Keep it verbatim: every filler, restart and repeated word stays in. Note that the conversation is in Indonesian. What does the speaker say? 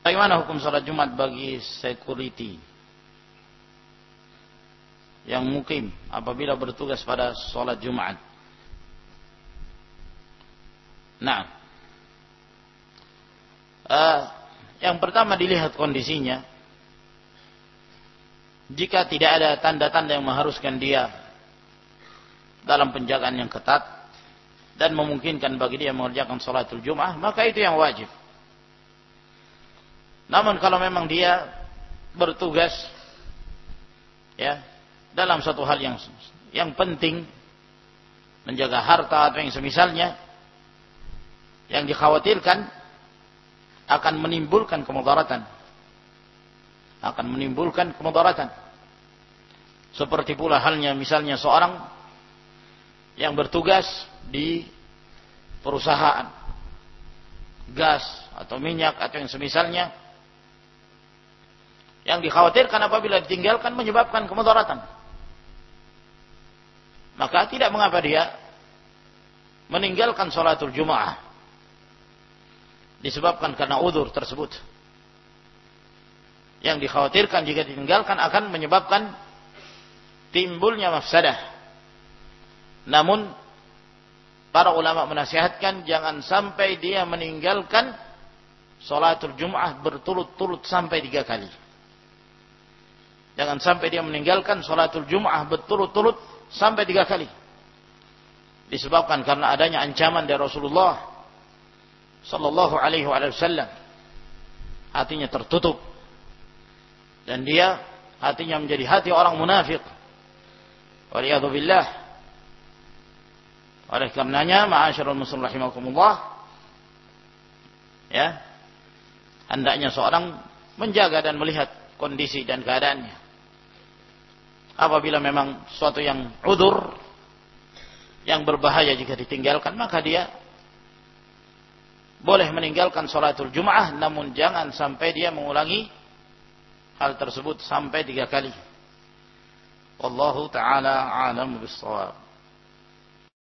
Bagaimana hukum sholat Jumat bagi security yang mukim apabila bertugas pada sholat Jumat? Nah, uh, yang pertama dilihat kondisinya. Jika tidak ada tanda-tanda yang mengharuskan dia dalam penjagaan yang ketat dan memungkinkan bagi dia mengerjakan sholatul Jum'ah, maka itu yang wajib. Namun kalau memang dia bertugas ya dalam suatu hal yang yang penting, menjaga harta atau yang semisalnya, yang dikhawatirkan akan menimbulkan kemudaratan, akan menimbulkan kemudaratan. Seperti pula halnya misalnya seorang yang bertugas di perusahaan gas atau minyak atau yang semisalnya, yang dikhawatirkan apabila ditinggalkan menyebabkan kemudaratan, maka tidak mengapa dia meninggalkan sholatul Jum'ah disebabkan karena udzur tersebut. Yang dikhawatirkan jika ditinggalkan akan menyebabkan timbulnya mafsadah. Namun para ulama menasihatkan jangan sampai dia meninggalkan sholatul Jum'ah berturut-turut sampai tiga kali. Jangan sampai dia meninggalkan sholatul Jum'ah berturut-turut sampai tiga kali. Disebabkan karena adanya ancaman dari Rasulullah sallallahu alaihi wasallam. Hatinya tertutup dan dia hatinya menjadi hati orang munafik. Waliyadzu billah. Oleh karenanya, ma'asyiral muslimin rahimakumullah, ya, hendaknya seorang menjaga dan melihat kondisi dan keadaannya. Apabila memang suatu yang udzur, yang berbahaya jika ditinggalkan, maka dia boleh meninggalkan sholatul Jum'ah, namun jangan sampai dia mengulangi hal tersebut sampai tiga kali. Wallahu ta'ala a'lam bis-shawab.